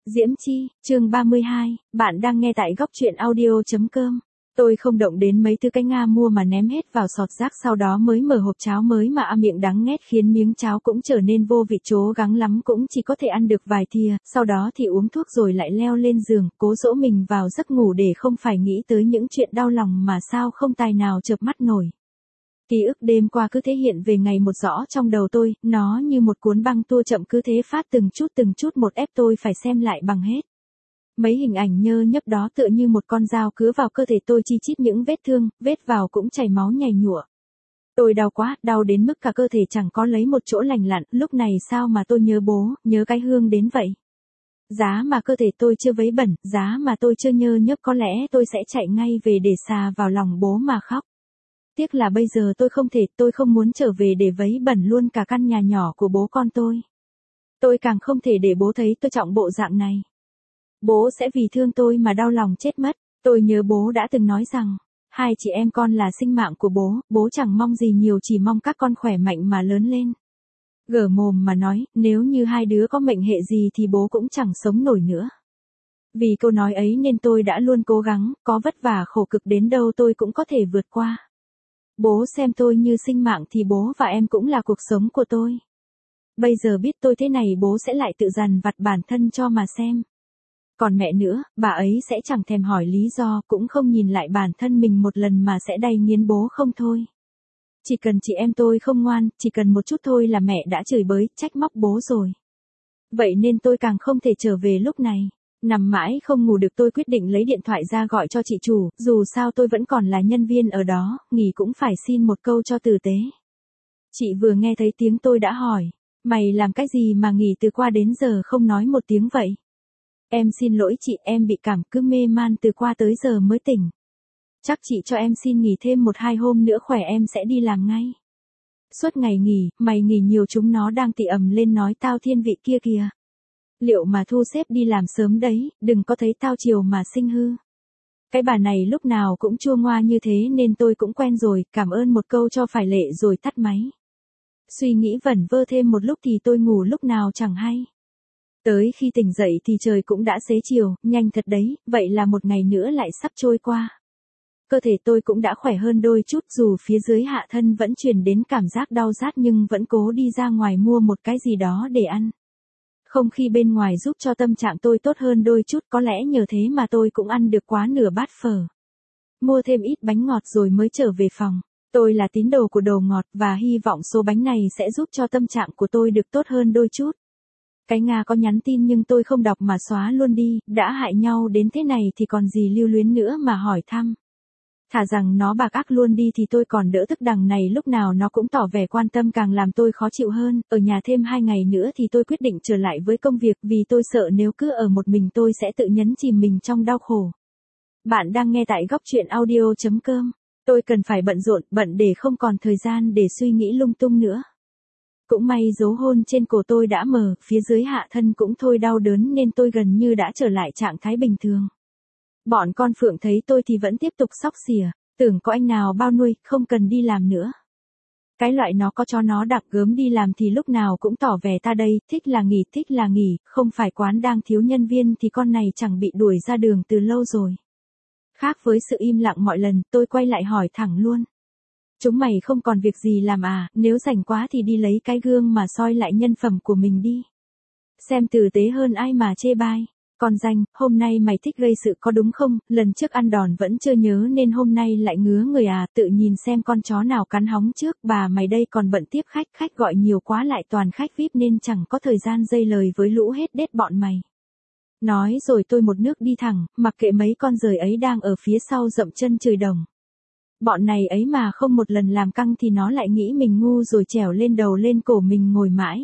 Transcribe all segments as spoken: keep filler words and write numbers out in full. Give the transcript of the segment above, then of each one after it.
Diễm Chi, chương ba mươi hai, bạn đang nghe tại góc truyện audio.com. Tôi không động đến mấy thứ cái Nga mua mà ném hết vào sọt rác, sau đó mới mở hộp cháo mới mà ăn, miệng đắng nghét khiến miếng cháo cũng trở nên vô vị, cố gắng lắm cũng chỉ có thể ăn được vài thìa, sau đó thì uống thuốc rồi lại leo lên giường, cố dỗ mình vào giấc ngủ để không phải nghĩ tới những chuyện đau lòng mà sao không tài nào chợp mắt nổi. Ký ức đêm qua cứ thế hiện về ngày một rõ trong đầu tôi, nó như một cuốn băng tua chậm cứ thế phát từng chút từng chút một ép tôi phải xem lại bằng hết. Mấy hình ảnh nhơ nhấp đó tựa như một con dao cứa vào cơ thể tôi, chi chít những vết thương, vết vào cũng chảy máu nhầy nhụa. Tôi đau quá, đau đến mức cả cơ thể chẳng có lấy một chỗ lành lặn, lúc này sao mà tôi nhớ bố, nhớ cái Hương đến vậy. Giá mà cơ thể tôi chưa vấy bẩn, giá mà tôi chưa nhơ nhớp, có lẽ tôi sẽ chạy ngay về để xà vào lòng bố mà khóc. Tiếc là bây giờ tôi không thể, tôi không muốn trở về để vấy bẩn luôn cả căn nhà nhỏ của bố con tôi. Tôi càng không thể để bố thấy tôi trọng bộ dạng này. Bố sẽ vì thương tôi mà đau lòng chết mất. Tôi nhớ bố đã từng nói rằng, hai chị em con là sinh mạng của bố, bố chẳng mong gì nhiều, chỉ mong các con khỏe mạnh mà lớn lên. Gở mồm mà nói, nếu như hai đứa có mệnh hệ gì thì bố cũng chẳng sống nổi nữa. Vì câu nói ấy nên tôi đã luôn cố gắng, có vất vả khổ cực đến đâu tôi cũng có thể vượt qua. Bố xem tôi như sinh mạng thì bố và em cũng là cuộc sống của tôi. Bây giờ biết tôi thế này bố sẽ lại tự dằn vặt bản thân cho mà xem. Còn mẹ nữa, bà ấy sẽ chẳng thèm hỏi lý do, cũng không nhìn lại bản thân mình một lần mà sẽ đay nghiến bố không thôi. Chỉ cần chị em tôi không ngoan, chỉ cần một chút thôi là mẹ đã chửi bới, trách móc bố rồi. Vậy nên tôi càng không thể trở về lúc này. Nằm mãi không ngủ được, tôi quyết định lấy điện thoại ra gọi cho chị chủ, dù sao tôi vẫn còn là nhân viên ở đó, nghỉ cũng phải xin một câu cho tử tế. Chị vừa nghe thấy tiếng tôi đã hỏi, mày làm cái gì mà nghỉ từ qua đến giờ không nói một tiếng vậy? Em xin lỗi chị, em bị cảm, cứ mê man từ qua tới giờ mới tỉnh. Chắc chị cho em xin nghỉ thêm một hai hôm nữa khỏe em sẽ đi làm ngay. Suốt ngày nghỉ, mày nghỉ nhiều chúng nó đang tị ầm lên nói tao thiên vị kia kìa. Liệu mà thu xếp đi làm sớm đấy, đừng có thấy tao chiều mà sinh hư. Cái bà này lúc nào cũng chua ngoa như thế nên tôi cũng quen rồi, cảm ơn một câu cho phải lệ rồi tắt máy. Suy nghĩ vẩn vơ thêm một lúc thì tôi ngủ lúc nào chẳng hay. Tới khi tỉnh dậy thì trời cũng đã xế chiều, nhanh thật đấy, vậy là một ngày nữa lại sắp trôi qua. Cơ thể tôi cũng đã khỏe hơn đôi chút, dù phía dưới hạ thân vẫn truyền đến cảm giác đau rát nhưng vẫn cố đi ra ngoài mua một cái gì đó để ăn. Không khí bên ngoài giúp cho tâm trạng tôi tốt hơn đôi chút, có lẽ nhờ thế mà tôi cũng ăn được quá nửa bát phở. Mua thêm ít bánh ngọt rồi mới trở về phòng. Tôi là tín đồ của đồ ngọt và hy vọng số bánh này sẽ giúp cho tâm trạng của tôi được tốt hơn đôi chút. Cái Nga có nhắn tin nhưng tôi không đọc mà xóa luôn đi, đã hại nhau đến thế này thì còn gì lưu luyến nữa mà hỏi thăm. Thà rằng nó bạc ác luôn đi thì tôi còn đỡ, tức đằng này lúc nào nó cũng tỏ vẻ quan tâm càng làm tôi khó chịu hơn. Ở nhà thêm hai ngày nữa thì tôi quyết định trở lại với công việc vì tôi sợ nếu cứ ở một mình tôi sẽ tự nhấn chìm mình trong đau khổ. Bạn đang nghe tại góc truyện audio.com. Tôi cần phải bận rộn, bận để không còn thời gian để suy nghĩ lung tung nữa. Cũng may dấu hôn trên cổ tôi đã mờ, phía dưới hạ thân cũng thôi đau đớn nên tôi gần như đã trở lại trạng thái bình thường. Bọn con Phượng thấy tôi thì vẫn tiếp tục xóc xỉa, tưởng có anh nào bao nuôi, không cần đi làm nữa. Cái loại nó có cho nó đặc gớm đi làm thì lúc nào cũng tỏ vẻ ta đây, thích là nghỉ, thích là nghỉ, không phải quán đang thiếu nhân viên thì con này chẳng bị đuổi ra đường từ lâu rồi. Khác với sự im lặng mọi lần, tôi quay lại hỏi thẳng luôn. Chúng mày không còn việc gì làm à, nếu rảnh quá thì đi lấy cái gương mà soi lại nhân phẩm của mình đi. Xem tử tế hơn ai mà chê bai. Còn danh, hôm nay mày thích gây sự có đúng không, lần trước ăn đòn vẫn chưa nhớ nên hôm nay lại ngứa người à, tự nhìn xem con chó nào cắn hóng trước, bà mày đây còn bận tiếp khách, khách gọi nhiều quá lại toàn khách vi ai pi nên chẳng có thời gian dây lời với lũ hết đét bọn mày. Nói rồi tôi một nước đi thẳng, mặc kệ mấy con giời ấy đang ở phía sau dậm chân chửi đồng. Bọn này ấy mà không một lần làm căng thì nó lại nghĩ mình ngu rồi trèo lên đầu lên cổ mình ngồi mãi.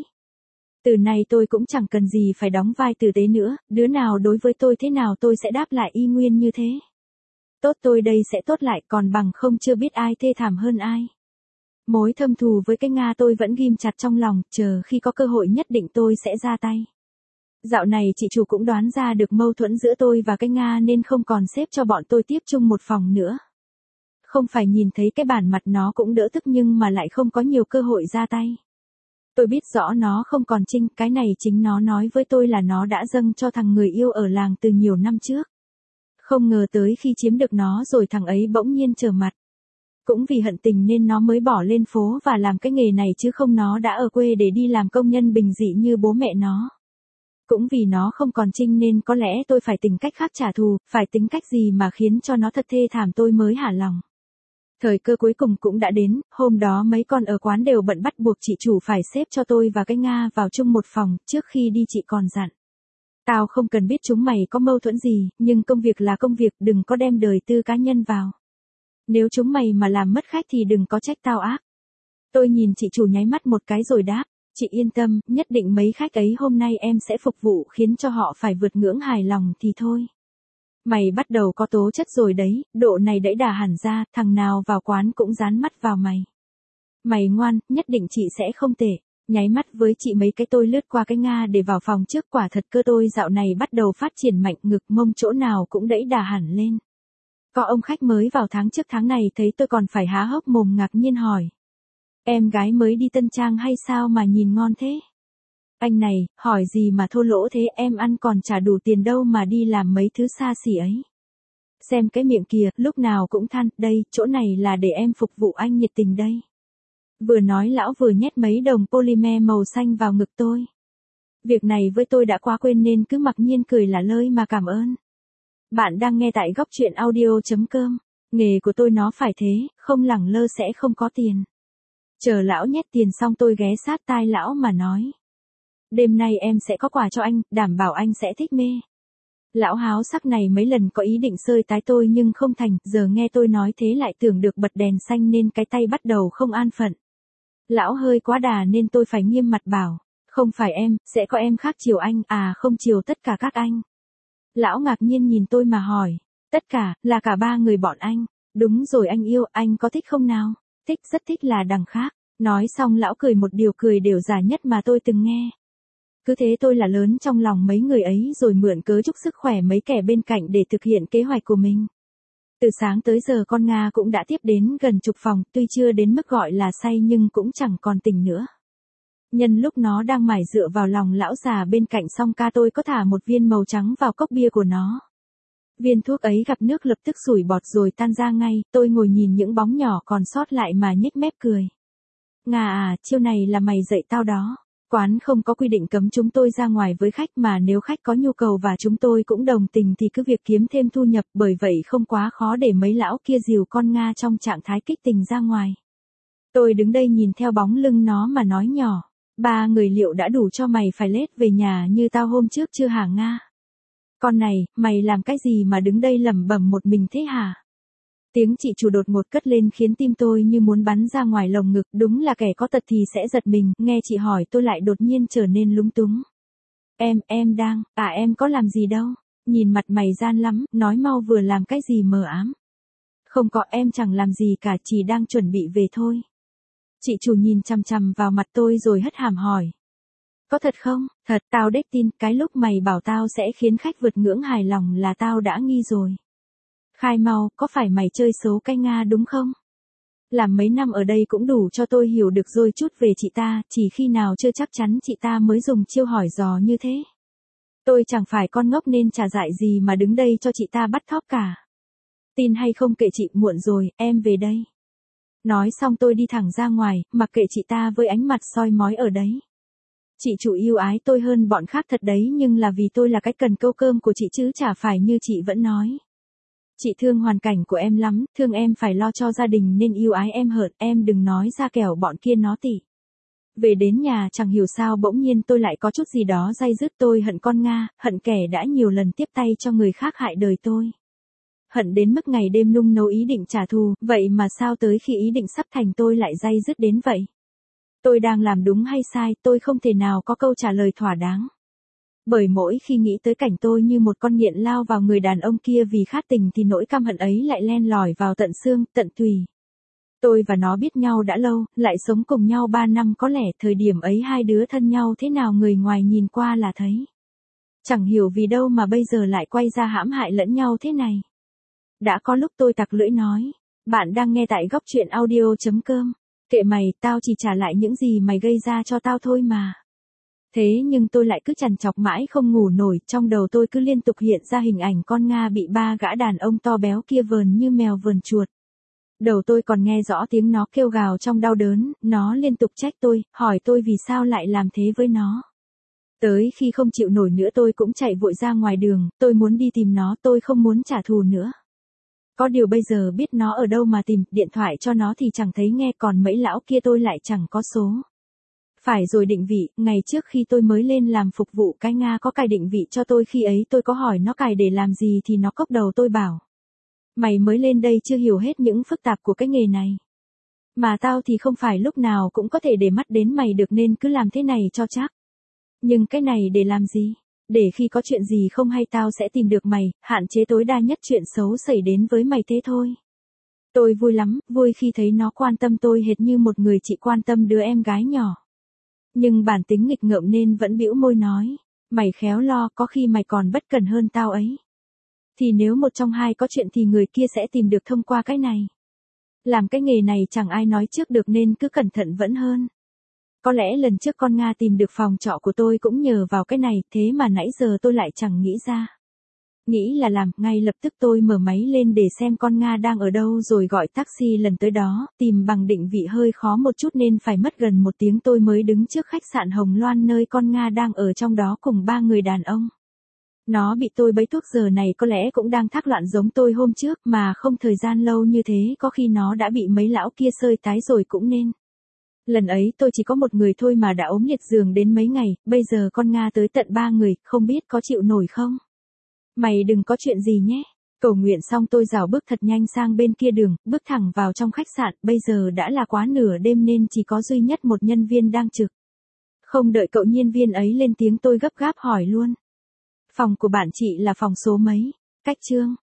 Từ này tôi cũng chẳng cần gì phải đóng vai tử tế nữa, đứa nào đối với tôi thế nào tôi sẽ đáp lại y nguyên như thế. Tốt tôi đây sẽ tốt lại, còn bằng không chưa biết ai thê thảm hơn ai. Mối thâm thù với cái Nga tôi vẫn ghim chặt trong lòng, chờ khi có cơ hội nhất định tôi sẽ ra tay. Dạo này chị chủ cũng đoán ra được mâu thuẫn giữa tôi và cái Nga nên không còn xếp cho bọn tôi tiếp chung một phòng nữa. Không phải nhìn thấy cái bản mặt nó cũng đỡ tức nhưng mà lại không có nhiều cơ hội ra tay. Tôi biết rõ nó không còn Trinh, cái này chính nó nói với tôi là nó đã dâng cho thằng người yêu ở làng từ nhiều năm trước. Không ngờ tới khi chiếm được nó rồi thằng ấy bỗng nhiên trở mặt. Cũng vì hận tình nên nó mới bỏ lên phố và làm cái nghề này chứ không nó đã ở quê để đi làm công nhân bình dị như bố mẹ nó. Cũng vì nó không còn Trinh nên có lẽ tôi phải tìm cách khác trả thù, phải tính cách gì mà khiến cho nó thật thê thảm tôi mới hả lòng. Thời cơ cuối cùng cũng đã đến, hôm đó mấy con ở quán đều bận bắt buộc chị chủ phải xếp cho tôi và cái Nga vào chung một phòng, trước khi đi chị còn dặn. Tao không cần biết chúng mày có mâu thuẫn gì, nhưng công việc là công việc, đừng có đem đời tư cá nhân vào. Nếu chúng mày mà làm mất khách thì đừng có trách tao ác. Tôi nhìn chị chủ nháy mắt một cái rồi đáp, chị yên tâm, nhất định mấy khách ấy hôm nay em sẽ phục vụ khiến cho họ phải vượt ngưỡng hài lòng thì thôi. Mày bắt đầu có tố chất rồi đấy, độ này đẩy đà hẳn ra, thằng nào vào quán cũng dán mắt vào mày. Mày ngoan, nhất định chị sẽ không tệ. Nháy mắt với chị mấy cái tôi lướt qua cái Nga để vào phòng trước, quả thật cơ tôi dạo này bắt đầu phát triển mạnh, ngực mông chỗ nào cũng đẩy đà hẳn lên. Có ông khách mới vào tháng trước tháng này thấy tôi còn phải há hốc mồm ngạc nhiên hỏi. Em gái mới đi tân trang hay sao mà nhìn ngon thế? Anh này, hỏi gì mà thô lỗ thế, em ăn còn trả đủ tiền đâu mà đi làm mấy thứ xa xỉ ấy. Xem cái miệng kìa, lúc nào cũng than, đây, chỗ này là để em phục vụ anh nhiệt tình đây. Vừa nói lão vừa nhét mấy đồng polymer màu xanh vào ngực tôi. Việc này với tôi đã quá quên nên cứ mặc nhiên cười là lơi mà cảm ơn. Bạn đang nghe tại góc truyện audio chấm com. Nghề của tôi nó phải thế, không lẳng lơ sẽ không có tiền. Chờ lão nhét tiền xong tôi ghé sát tai lão mà nói. Đêm nay em sẽ có quà cho anh, đảm bảo anh sẽ thích mê. Lão háo sắc này mấy lần có ý định sơi tái tôi nhưng không thành, giờ nghe tôi nói thế lại tưởng được bật đèn xanh nên cái tay bắt đầu không an phận. Lão hơi quá đà nên tôi phải nghiêm mặt bảo, không phải em, sẽ có em khác chiều anh, à không chiều tất cả các anh. Lão ngạc nhiên nhìn tôi mà hỏi, tất cả, là cả ba người bọn anh. Đúng rồi anh yêu, anh có thích không nào? Thích, rất thích là đằng khác. Nói xong lão cười một điều cười đều giả nhất mà tôi từng nghe. Cứ thế tôi là lớn trong lòng mấy người ấy rồi mượn cớ chúc sức khỏe mấy kẻ bên cạnh để thực hiện kế hoạch của mình. Từ sáng tới giờ con Nga cũng đã tiếp đến gần chục phòng, tuy chưa đến mức gọi là say nhưng cũng chẳng còn tỉnh nữa. Nhân lúc nó đang mải dựa vào lòng lão già bên cạnh xong ca tôi có thả một viên màu trắng vào cốc bia của nó. Viên thuốc ấy gặp nước lập tức sủi bọt rồi tan ra ngay, tôi ngồi nhìn những bóng nhỏ còn sót lại mà nhếch mép cười. Nga à, chiêu này là mày dạy tao đó. Quán không có quy định cấm chúng tôi ra ngoài với khách mà nếu khách có nhu cầu và chúng tôi cũng đồng tình thì cứ việc kiếm thêm thu nhập, bởi vậy không quá khó để mấy lão kia dìu con Nga trong trạng thái kích tình ra ngoài. Tôi đứng đây nhìn theo bóng lưng nó mà nói nhỏ, ba người liệu đã đủ cho mày phải lết về nhà như tao hôm trước chưa hả Nga? Con này, mày làm cái gì mà đứng đây lẩm bẩm một mình thế hả? Tiếng chị chủ đột ngột cất lên khiến tim tôi như muốn bắn ra ngoài lồng ngực, đúng là kẻ có tật thì sẽ giật mình, nghe chị hỏi tôi lại đột nhiên trở nên lúng túng. Em, em đang, à em có làm gì đâu, nhìn mặt mày gian lắm, nói mau vừa làm cái gì mờ ám. Không có, em chẳng làm gì cả, chỉ đang chuẩn bị về thôi. Chị chủ nhìn chằm chằm vào mặt tôi rồi hất hàm hỏi. Có thật không? Thật, tao đếch tin, cái lúc mày bảo tao sẽ khiến khách vượt ngưỡng hài lòng là tao đã nghi rồi. Khai mau, có phải mày chơi xấu cái Nga đúng không? Làm mấy năm ở đây cũng đủ cho tôi hiểu được rồi chút về chị ta, chỉ khi nào chưa chắc chắn chị ta mới dùng chiêu hỏi dò như thế. Tôi chẳng phải con ngốc nên chả dại gì mà đứng đây cho chị ta bắt thóp cả. Tin hay không kệ chị, muộn rồi, em về đây. Nói xong tôi đi thẳng ra ngoài, mặc kệ chị ta với ánh mặt soi mói ở đấy. Chị chủ yêu ái tôi hơn bọn khác thật đấy, nhưng là vì tôi là cái cần câu cơm của chị chứ chả phải như chị vẫn nói. Chị thương hoàn cảnh của em lắm, thương em phải lo cho gia đình nên yêu ái em hợn, em đừng nói ra kẻo bọn kia nó tỉ. Về đến nhà chẳng hiểu sao bỗng nhiên tôi lại có chút gì đó day dứt, tôi hận con Nga, hận kẻ đã nhiều lần tiếp tay cho người khác hại đời tôi. Hận đến mức ngày đêm nung nấu ý định trả thù, vậy mà sao tới khi ý định sắp thành tôi lại day dứt đến vậy? Tôi đang làm đúng hay sai, tôi không thể nào có câu trả lời thỏa đáng. Bởi mỗi khi nghĩ tới cảnh tôi như một con nghiện lao vào người đàn ông kia vì khát tình thì nỗi căm hận ấy lại len lỏi vào tận xương, tận tùy. Tôi và nó biết nhau đã lâu, lại sống cùng nhau ba năm, có lẽ thời điểm ấy hai đứa thân nhau thế nào người ngoài nhìn qua là thấy. Chẳng hiểu vì đâu mà bây giờ lại quay ra hãm hại lẫn nhau thế này. Đã có lúc tôi tặc lưỡi nói, bạn đang nghe tại góc truyện audio chấm com. Kệ mày, tao chỉ trả lại những gì mày gây ra cho tao thôi mà. Thế nhưng tôi lại cứ trằn trọc mãi không ngủ nổi, trong đầu tôi cứ liên tục hiện ra hình ảnh con Nga bị ba gã đàn ông to béo kia vờn như mèo vờn chuột. Đầu tôi còn nghe rõ tiếng nó kêu gào trong đau đớn, nó liên tục trách tôi, hỏi tôi vì sao lại làm thế với nó. Tới khi không chịu nổi nữa tôi cũng chạy vội ra ngoài đường, tôi muốn đi tìm nó, tôi không muốn trả thù nữa. Có điều bây giờ biết nó ở đâu mà tìm, điện thoại cho nó thì chẳng thấy nghe, còn mấy lão kia tôi lại chẳng có số. Phải rồi, định vị, ngày trước khi tôi mới lên làm phục vụ cái Nga có cài định vị cho tôi, khi ấy tôi có hỏi nó cài để làm gì thì nó cốc đầu tôi bảo. Mày mới lên đây chưa hiểu hết những phức tạp của cái nghề này. Mà tao thì không phải lúc nào cũng có thể để mắt đến mày được nên cứ làm thế này cho chắc. Nhưng cái này để làm gì? Để khi có chuyện gì không hay tao sẽ tìm được mày, hạn chế tối đa nhất chuyện xấu xảy đến với mày thế thôi. Tôi vui lắm, vui khi thấy nó quan tâm tôi hệt như một người chị quan tâm đứa em gái nhỏ. Nhưng bản tính nghịch ngợm nên vẫn bĩu môi nói, mày khéo lo, có khi mày còn bất cần hơn tao ấy. Thì nếu một trong hai có chuyện thì người kia sẽ tìm được thông qua cái này. Làm cái nghề này chẳng ai nói trước được nên cứ cẩn thận vẫn hơn. Có lẽ lần trước con Nga tìm được phòng trọ của tôi cũng nhờ vào cái này, thế mà nãy giờ tôi lại chẳng nghĩ ra. Nghĩ là làm, ngay lập tức tôi mở máy lên để xem con Nga đang ở đâu rồi gọi taxi lần tới đó, tìm bằng định vị hơi khó một chút nên phải mất gần một tiếng tôi mới đứng trước khách sạn Hồng Loan nơi con Nga đang ở trong đó cùng ba người đàn ông. Nó bị tôi bẫy thuốc giờ này có lẽ cũng đang thác loạn giống tôi hôm trước, mà không thời gian lâu như thế có khi nó đã bị mấy lão kia sơi tái rồi cũng nên. Lần ấy tôi chỉ có một người thôi mà đã ốm liệt giường đến mấy ngày, bây giờ con Nga tới tận ba người, không biết có chịu nổi không? Mày đừng có chuyện gì nhé. Cầu nguyện xong tôi rảo bước thật nhanh sang bên kia đường, bước thẳng vào trong khách sạn, bây giờ đã là quá nửa đêm nên chỉ có duy nhất một nhân viên đang trực. Không đợi cậu nhân viên ấy lên tiếng tôi gấp gáp hỏi luôn. Phòng của bạn chị là phòng số mấy? Cách Trương.